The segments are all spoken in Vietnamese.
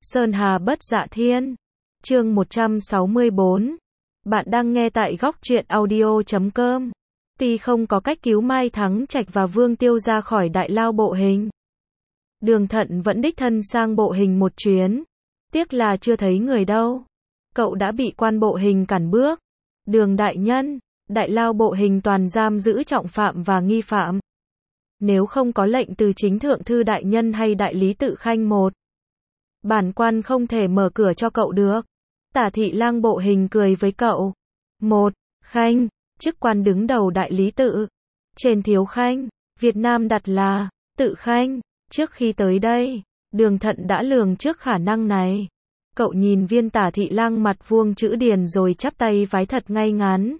Sơn Hà bất dạ thiên. Chương 164. Bạn đang nghe tại góc truyện audio.com. Tuy không có cách cứu Mai Thắng Trạch và Vương Tiêu ra khỏi Đại Lao bộ hình, Đường Thận vẫn đích thân sang bộ hình một chuyến. Tiếc là chưa thấy người đâu. Cậu đã bị quan bộ hình cản bước. Đường đại nhân, Đại Lao bộ hình toàn giam giữ trọng phạm và nghi phạm. Nếu không có lệnh từ chính thượng thư đại nhân hay đại lý tự khanh một, bản quan không thể mở cửa cho cậu được. Tả thị lang bộ hình cười với cậu. Một, khanh, chức quan đứng đầu đại lý tự. Trên thiếu khanh, Việt Nam đặt là tự khanh. Trước khi tới đây, Đường Thận đã lường trước khả năng này. Cậu nhìn viên tả thị lang mặt vuông chữ điền rồi chắp tay vái thật ngay ngắn.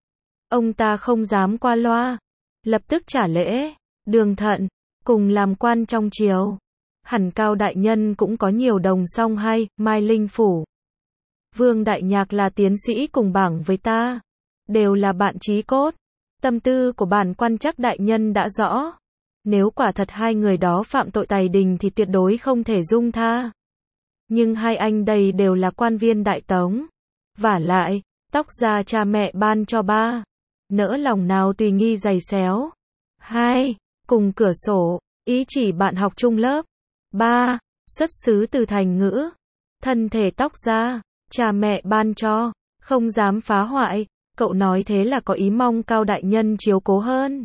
Ông ta không dám qua loa, lập tức trả lễ. Đường Thận, cùng làm quan trong triều, hẳn Cao đại nhân cũng có nhiều đồng song hay, Mai Linh phủ. Vương Đại Nhạc là tiến sĩ cùng bảng với ta, đều là bạn chí cốt. Tâm tư của bản quan chắc đại nhân đã rõ. Nếu quả thật hai người đó phạm tội tày đình thì tuyệt đối không thể dung tha. Nhưng hai anh đây đều là quan viên đại tống. Vả lại, tóc da cha mẹ ban cho ba, nỡ lòng nào tùy nghi giày xéo. Hai, cùng cửa sổ, ý chỉ bạn học chung lớp. Ba, xuất xứ từ thành ngữ. Thân thể tóc da, cha mẹ ban cho, không dám phá hoại. Cậu nói thế là có ý mong Cao đại nhân chiếu cố hơn.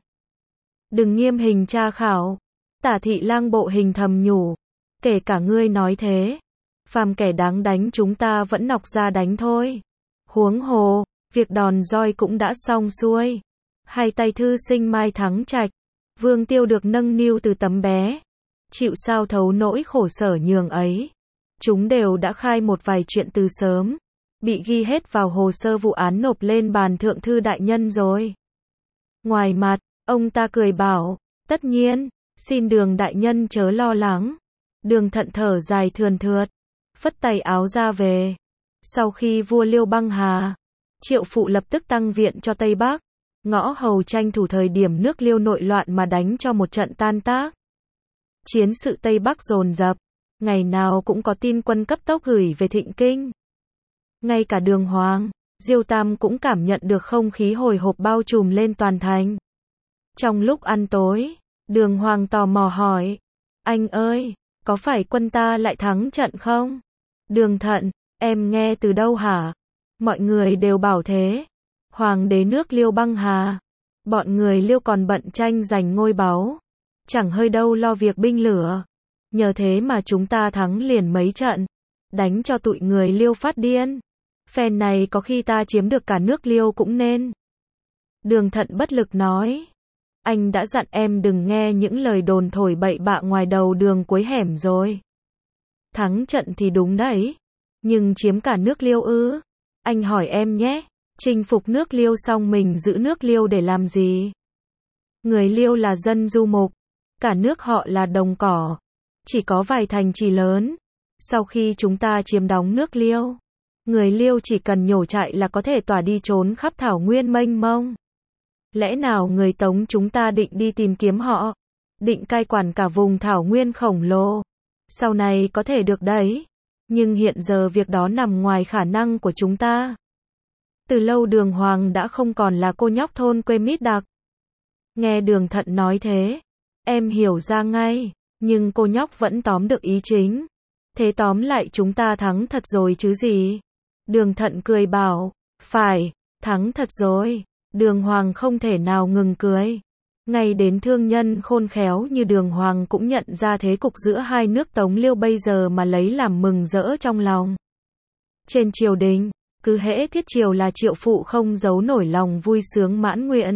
Đừng nghiêm hình tra khảo. Tả thị lang bộ hình thầm nhủ. Kể cả ngươi nói thế, phàm kẻ đáng đánh chúng ta vẫn nọc ra đánh thôi. Huống hồ, việc đòn roi cũng đã xong xuôi. Hai tay thư sinh Mai Thắng Trạch, Vương Tiêu được nâng niu từ tấm bé. Chịu sao thấu nỗi khổ sở nhường ấy. Chúng đều đã khai một vài chuyện từ sớm, bị ghi hết vào hồ sơ vụ án nộp lên bàn thượng thư đại nhân rồi. Ngoài mặt, ông ta cười bảo, tất nhiên, xin Đường đại nhân chớ lo lắng. Đường Thận thở dài thườn thượt, phất tay áo ra về. Sau khi vua Liêu băng hà, Triệu Phụ lập tức tăng viện cho Tây Bắc. Ngõ hầu tranh thủ thời điểm nước Liêu nội loạn mà đánh cho một trận tan tác. Chiến sự Tây Bắc dồn dập, ngày nào cũng có tin quân cấp tốc gửi về Thịnh Kinh. Ngay cả Đường Hoàng, Diêu Tam cũng cảm nhận được không khí hồi hộp bao trùm lên toàn thành. Trong lúc ăn tối, Đường Hoàng tò mò hỏi, anh ơi, có phải quân ta lại thắng trận không? Đường Thận, em nghe từ đâu hả? Mọi người đều bảo thế. Hoàng đế nước Liêu băng hà, bọn người Liêu còn bận tranh giành ngôi báu, chẳng hơi đâu lo việc binh lửa. Nhờ thế mà chúng ta thắng liền mấy trận, đánh cho tụi người Liêu phát điên. Phen này có khi ta chiếm được cả nước Liêu cũng nên. Đường Thận bất lực nói, anh đã dặn em đừng nghe những lời đồn thổi bậy bạ ngoài đầu đường cuối hẻm rồi. Thắng trận thì đúng đấy, nhưng chiếm cả nước Liêu ư? Anh hỏi em nhé, chinh phục nước Liêu xong mình giữ nước Liêu để làm gì? Người Liêu là dân du mục, cả nước họ là đồng cỏ, chỉ có vài thành trì lớn. Sau khi chúng ta chiếm đóng nước Liêu, người Liêu chỉ cần nhổ trại là có thể tỏa đi trốn khắp thảo nguyên mênh mông. Lẽ nào người Tống chúng ta định đi tìm kiếm họ, định cai quản cả vùng thảo nguyên khổng lồ? Sau này có thể được đấy, nhưng hiện giờ việc đó nằm ngoài khả năng của chúng ta. Từ lâu Đường Hoàng đã không còn là cô nhóc thôn quê mít đặc. Nghe Đường Thận nói thế, em hiểu ra ngay, nhưng cô nhóc vẫn tóm được ý chính. Thế tóm lại chúng ta thắng thật rồi chứ gì? Đường Thận cười bảo, phải, thắng thật rồi. Đường Hoàng không thể nào ngừng cười. Ngay đến thương nhân khôn khéo như Đường Hoàng cũng nhận ra thế cục giữa hai nước Tống Liêu bây giờ mà lấy làm mừng rỡ trong lòng. Trên triều đình, cứ hễ thiết triều là Triệu Phụ không giấu nổi lòng vui sướng mãn nguyện.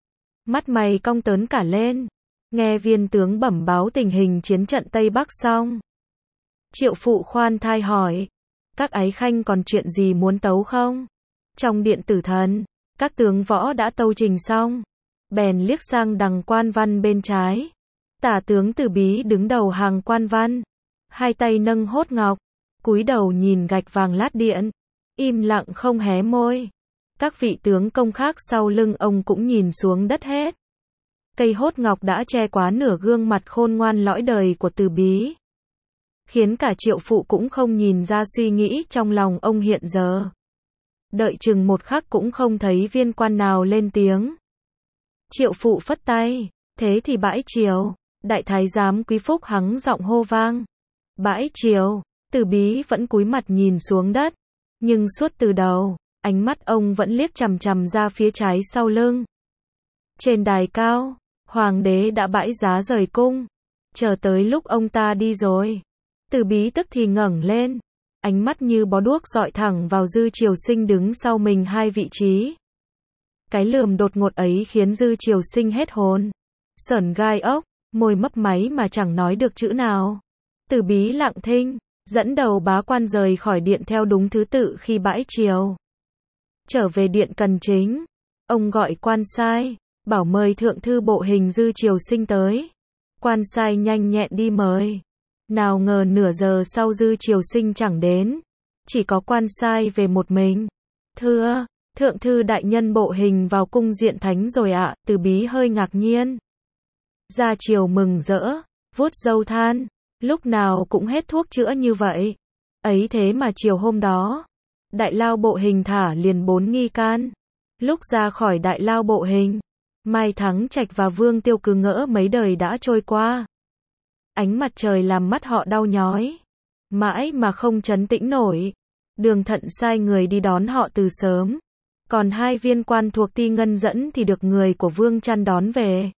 Mắt mày cong tớn cả lên, nghe viên tướng bẩm báo tình hình chiến trận Tây Bắc xong. Triệu Phụ khoan thai hỏi, các ái khanh còn chuyện gì muốn tấu không? Trong điện tử thần, các tướng võ đã tâu trình xong, bèn liếc sang đằng quan văn bên trái. Tả tướng Từ Bí đứng đầu hàng quan văn, hai tay nâng hốt ngọc, cúi đầu nhìn gạch vàng lát điện, im lặng không hé môi. Các vị tướng công khác sau lưng ông cũng nhìn xuống đất hết. Cây hốt ngọc đã che quá nửa gương mặt khôn ngoan lõi đời của Từ Bí. khiến cả Triệu Phụ cũng không nhìn ra suy nghĩ trong lòng ông hiện giờ. Đợi chừng một khắc cũng không thấy viên quan nào lên tiếng. Triệu Phụ phất tay, thế thì bãi triều. Đại thái giám Quý Phúc hắng giọng hô vang. Bãi triều, Từ Bí vẫn cúi mặt nhìn xuống đất, nhưng suốt từ đầu, ánh mắt ông vẫn liếc chằm chằm ra phía trái sau lưng. Trên đài cao, hoàng đế đã bãi giá rời cung, chờ tới lúc ông ta đi rồi. Từ Bí tức thì ngẩng lên, ánh mắt như bó đuốc dọi thẳng vào Dư Triều Sinh đứng sau mình 2 vị trí. Cái lườm đột ngột ấy khiến Dư Triều Sinh hết hồn, sởn gai ốc, môi mấp máy mà chẳng nói được chữ nào. Từ Bí lặng thinh, dẫn đầu bá quan rời khỏi điện theo đúng thứ tự khi bãi triều. Trở về điện Cần Chính, ông gọi quan sai, bảo mời thượng thư bộ hình Dư Triều Sinh tới. Quan sai nhanh nhẹn đi mời. Nào ngờ nửa giờ sau Dư Triều Sinh chẳng đến, chỉ có quan sai về một mình. Thưa, thượng thư đại nhân bộ hình vào cung diện thánh rồi ạ. Từ Bí hơi ngạc nhiên. Gia Triều mừng rỡ, vuốt râu than, lúc nào cũng hết thuốc chữa như vậy. Ấy thế mà chiều hôm đó, đại lao bộ hình thả liền 4 nghi can. Lúc ra khỏi đại lao bộ hình, Mai Thắng Trạch và Vương Tiêu cứ ngỡ mấy đời đã trôi qua. Ánh mặt trời làm mắt họ đau nhói, mãi mà không trấn tĩnh nổi. Đường Thận sai người đi đón họ từ sớm, còn 2 viên quan thuộc Ti Ngân dẫn thì được người của Vương Chăn đón về.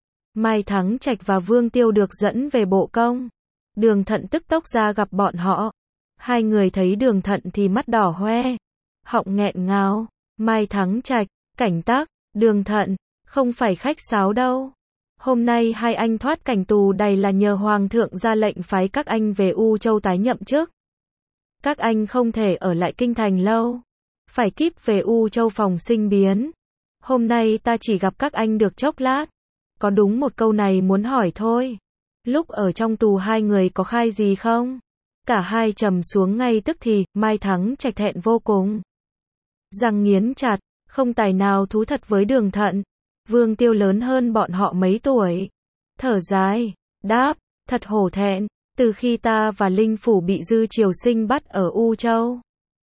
Mai Thắng Trạch và Vương Tiêu được dẫn về bộ công. Đường Thận tức tốc ra gặp bọn họ. 2 người thấy Đường Thận thì mắt đỏ hoe, họng nghẹn ngào. Mai Thắng Trạch, cảnh tác, Đường Thận, không phải khách sáo đâu. Hôm nay 2 anh thoát cảnh tù đầy là nhờ Hoàng thượng ra lệnh phái các anh về U Châu tái nhậm chức. Các anh không thể ở lại kinh thành lâu, phải kíp về U Châu phòng sinh biến. Hôm nay ta chỉ gặp các anh được chốc lát, có đúng một câu này muốn hỏi thôi. Lúc ở trong tù 2 người có khai gì không? Cả 2 trầm xuống ngay tức thì. Mai Thắng Trạch thẹn vô cùng, răng nghiến chặt, không tài nào thú thật với Đường Thận. Vương Tiêu lớn hơn bọn họ mấy tuổi, thở dài, đáp, thật hổ thẹn, từ khi ta và Linh Phủ bị Dư Triều Sinh bắt ở U Châu.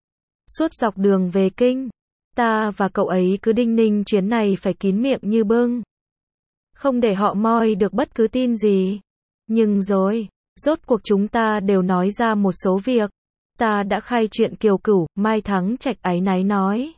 Suốt dọc đường về kinh, ta và cậu ấy cứ đinh ninh chuyến này phải kín miệng như bưng, không để họ moi được bất cứ tin gì. Nhưng rồi, rốt cuộc chúng ta đều nói ra một số việc. Ta đã khai chuyện Kiều Cửu. Mai Thắng Trạch áy náy nói.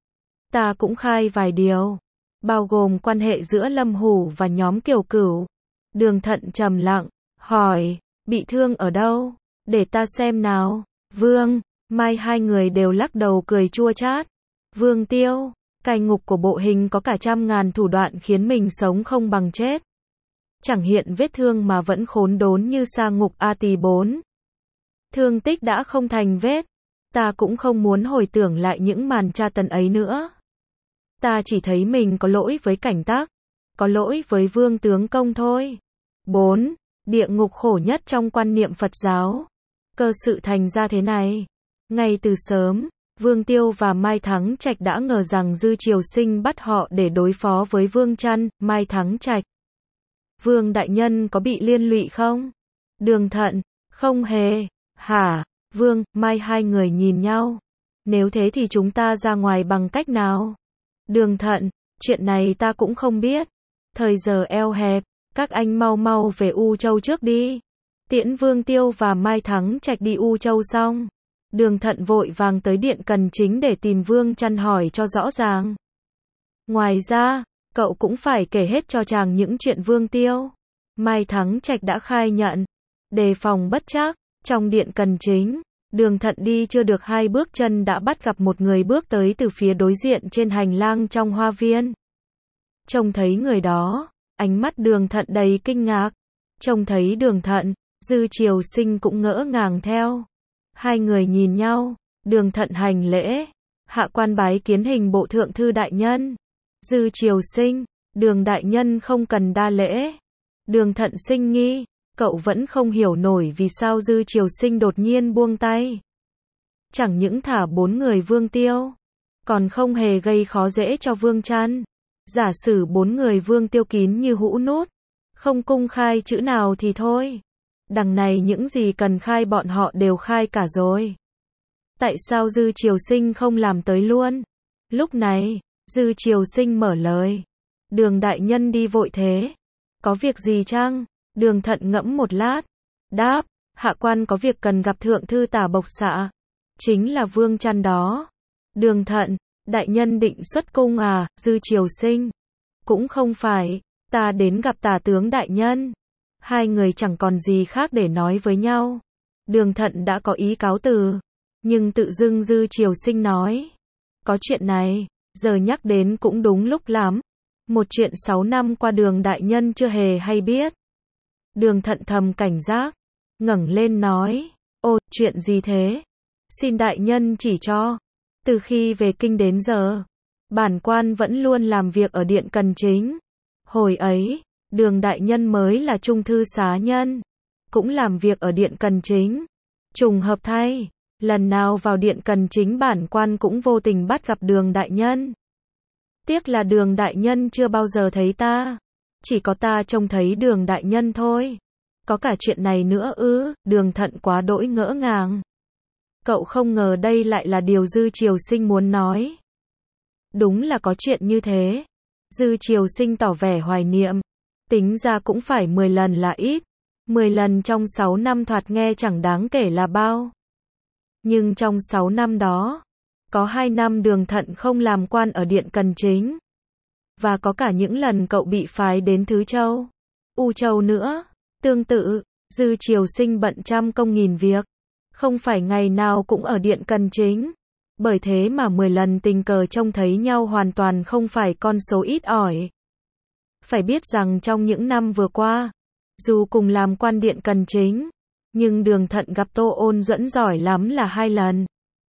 Ta cũng khai vài điều, bao gồm quan hệ giữa Lâm Hủ và nhóm Kiều Cửu. Đường Thận trầm lặng, hỏi, bị thương ở đâu? Để ta xem nào. Vương, Mai 2 người đều lắc đầu cười chua chát. Vương Tiêu, cai ngục của bộ hình có cả trăm ngàn thủ đoạn khiến mình sống không bằng chết. Chẳng hiện vết thương mà vẫn khốn đốn như sa ngục A Tỳ 4. Thương tích đã không thành vết. Ta cũng không muốn hồi tưởng lại những màn tra tấn ấy nữa. Ta chỉ thấy mình có lỗi với cảnh tác, có lỗi với Vương tướng công thôi. 4. Địa ngục khổ nhất trong quan niệm Phật giáo. Cơ sự thành ra thế này. Ngay từ sớm, Vương Tiêu và Mai Thắng Trạch đã ngờ rằng Dư Triều Sinh bắt họ để đối phó với Vương Chăn. Mai Thắng Trạch, Vương đại nhân có bị liên lụy không? Đường Thận, không hề. Hả? Vương, Mai 2 người nhìn nhau. Nếu thế thì chúng ta ra ngoài bằng cách nào? Đường Thận, chuyện này ta cũng không biết. Thời giờ eo hẹp, các anh mau mau về U Châu trước đi. Tiễn Vương Tiêu và Mai Thắng Trạch đi U Châu xong, Đường Thận vội vàng tới điện Cần Chính để tìm Vương Chăn hỏi cho rõ ràng. Ngoài ra, cậu cũng phải kể hết cho chàng những chuyện Vương Tiêu, Mai Thắng Trạch đã khai nhận. Đề phòng bất trắc, trong điện Cần Chính, Đường Thận đi chưa được 2 bước chân đã bắt gặp một người bước tới từ phía đối diện trên hành lang trong hoa viên. Trông thấy người đó, ánh mắt Đường Thận đầy kinh ngạc. Trông thấy Đường Thận, Dư Triều Sinh cũng ngỡ ngàng theo. 2 người nhìn nhau, Đường Thận hành lễ, hạ quan bái kiến hình bộ thượng thư đại nhân. Dư Triều Sinh, Đường đại nhân không cần đa lễ. Đường Thận sinh nghi, cậu vẫn không hiểu nổi vì sao Dư Triều Sinh đột nhiên buông tay. Chẳng những thả 4 người Vương Tiêu, còn không hề gây khó dễ cho Vương Chăn. Giả sử 4 người Vương Tiêu kín như hũ nút, không công khai chữ nào thì thôi. Đằng này những gì cần khai bọn họ đều khai cả rồi. Tại sao Dư Triều Sinh không làm tới luôn? Lúc này, Dư Triều Sinh mở lời. Đường đại nhân đi vội thế. Có việc gì chăng? Đường Thận ngẫm một lát. Đáp, hạ quan có việc cần gặp thượng thư Tả Bộc Xạ. Chính là Vương Trăn đó. Đường Thận, đại nhân định xuất cung à? Dư Triều Sinh. Cũng không phải, ta đến gặp Tả tướng đại nhân. Hai người chẳng còn gì khác để nói với nhau. Đường Thận đã có ý cáo từ. Nhưng tự dưng Dư Triều Sinh nói. Có chuyện này, giờ nhắc đến cũng đúng lúc lắm. Một chuyện 6 năm qua Đường đại nhân chưa hề hay biết. Đường Thận thầm cảnh giác, ngẩng lên nói. Ô, chuyện gì thế? Xin đại nhân chỉ cho. Từ khi về kinh đến giờ, bản quan vẫn luôn làm việc ở Điện Cần Chính. Hồi ấy, Đường đại nhân mới là trung thư xá nhân, cũng làm việc ở Điện Cần Chính. Trùng hợp thay, lần nào vào Điện Cần Chính bản quan cũng vô tình bắt gặp Đường đại nhân. Tiếc là Đường đại nhân chưa bao giờ thấy ta. Chỉ có ta trông thấy Đường đại nhân thôi. Có cả chuyện này nữa ư? Đường Thận quá đỗi ngỡ ngàng. Cậu không ngờ đây lại là điều Dư Triều Sinh muốn nói. Đúng là có chuyện như thế. Dư Triều Sinh tỏ vẻ hoài niệm. Tính ra cũng phải 10 lần là ít. 10 lần trong 6 năm thoạt nghe chẳng đáng kể là bao. Nhưng trong 6 năm đó, có 2 năm Đường Thận không làm quan ở Điện Cần Chính. Và có cả những lần cậu bị phái đến Thứ Châu, U Châu nữa. Tương tự, Dư Triều Sinh bận trăm công nghìn việc. Không phải ngày nào cũng ở Điện Cần Chính. Bởi thế mà 10 lần tình cờ trông thấy nhau hoàn toàn không phải con số ít ỏi. Phải biết rằng trong những năm vừa qua, dù cùng làm quan Điện Cần Chính, nhưng Đường Thận gặp Tô Ôn Duẫn giỏi lắm là 2 lần.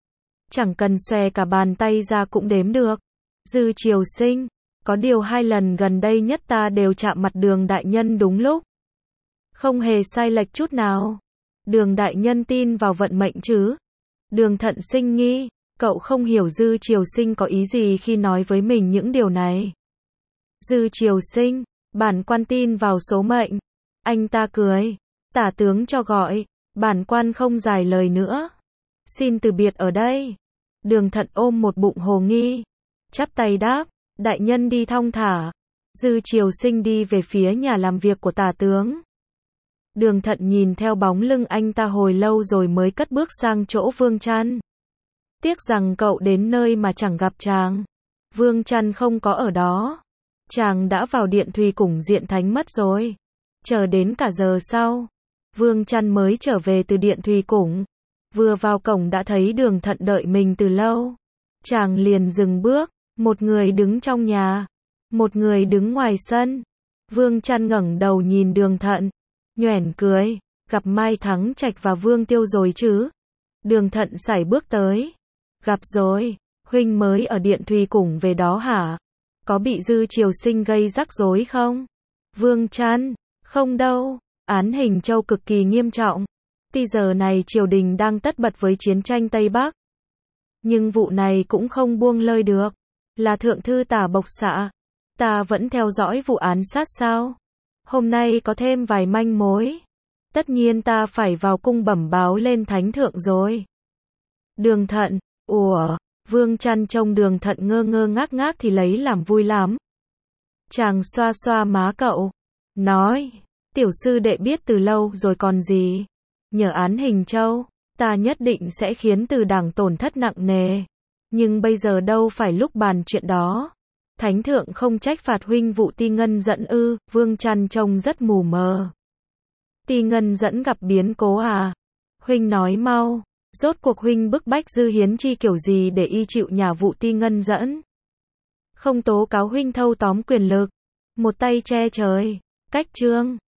Chẳng cần xòe cả bàn tay ra cũng đếm được. Dư Triều Sinh, có điều 2 lần gần đây nhất ta đều chạm mặt Đường đại nhân đúng lúc. Không hề sai lệch chút nào. Đường đại nhân tin vào vận mệnh chứ? Đường Thận sinh nghi, cậu không hiểu Dư Triều Sinh có ý gì khi nói với mình những điều này. Dư Triều Sinh, bản quan tin vào số mệnh. Anh ta cười. Tả tướng cho gọi, bản quan không dài lời nữa. Xin từ biệt ở đây. Đường Thận ôm một bụng hồ nghi. Chắp tay đáp, đại nhân đi thong thả. Dư Triều Sinh đi về phía nhà làm việc của tả tướng. Đường Thận nhìn theo bóng lưng anh ta hồi lâu rồi mới cất bước sang chỗ Vương Trăn. Tiếc rằng cậu đến nơi mà chẳng gặp chàng. Vương Trăn không có ở đó. Chàng đã vào Điện Thùy Củng Diện Thánh mất rồi. Chờ đến cả giờ sau, Vương Trăn mới trở về từ Điện Thùy Củng. Vừa vào cổng đã thấy Đường Thận đợi mình từ lâu. Chàng liền dừng bước, một người đứng trong nhà, một người đứng ngoài sân. Vương Trăn ngẩng đầu nhìn Đường Thận, nhoẻn cười, gặp Mai Thắng Trạch và Vương Tiêu rồi chứ? Đường Thận sải bước tới. Gặp rồi, huynh mới ở Điện Thùy Củng về đó hả? Có bị Dư Triều Sinh gây rắc rối không? Vương Trăn, không đâu, án Hình Châu cực kỳ nghiêm trọng. Tuy giờ này triều đình đang tất bật với chiến tranh Tây Bắc. Nhưng vụ này cũng không buông lơi được. Là thượng thư Tả Bộc Xạ. Ta vẫn theo dõi vụ án sát sao? Hôm nay có thêm vài manh mối. Tất nhiên ta phải vào cung bẩm báo lên thánh thượng rồi. Đường Thận, ủa, Vương Trăn trông Đường Thận ngơ ngơ ngác ngác thì lấy làm vui lắm. Chàng xoa xoa má cậu, nói, tiểu sư đệ biết từ lâu rồi còn gì. Nhờ án Hình Châu, ta nhất định sẽ khiến Từ Đảng tổn thất nặng nề. Nhưng bây giờ đâu phải lúc bàn chuyện đó. Thánh thượng không trách phạt huynh vụ Ti Ngân Dẫn ư? Vương Trăn trông rất mù mờ. Ti Ngân Dẫn gặp biến cố à? Huynh nói mau, rốt cuộc huynh bức bách Dư Hiến Chi kiểu gì để y chịu nhả vụ Ti Ngân Dẫn? Không tố cáo huynh thâu tóm quyền lực, một tay che trời, cách trương.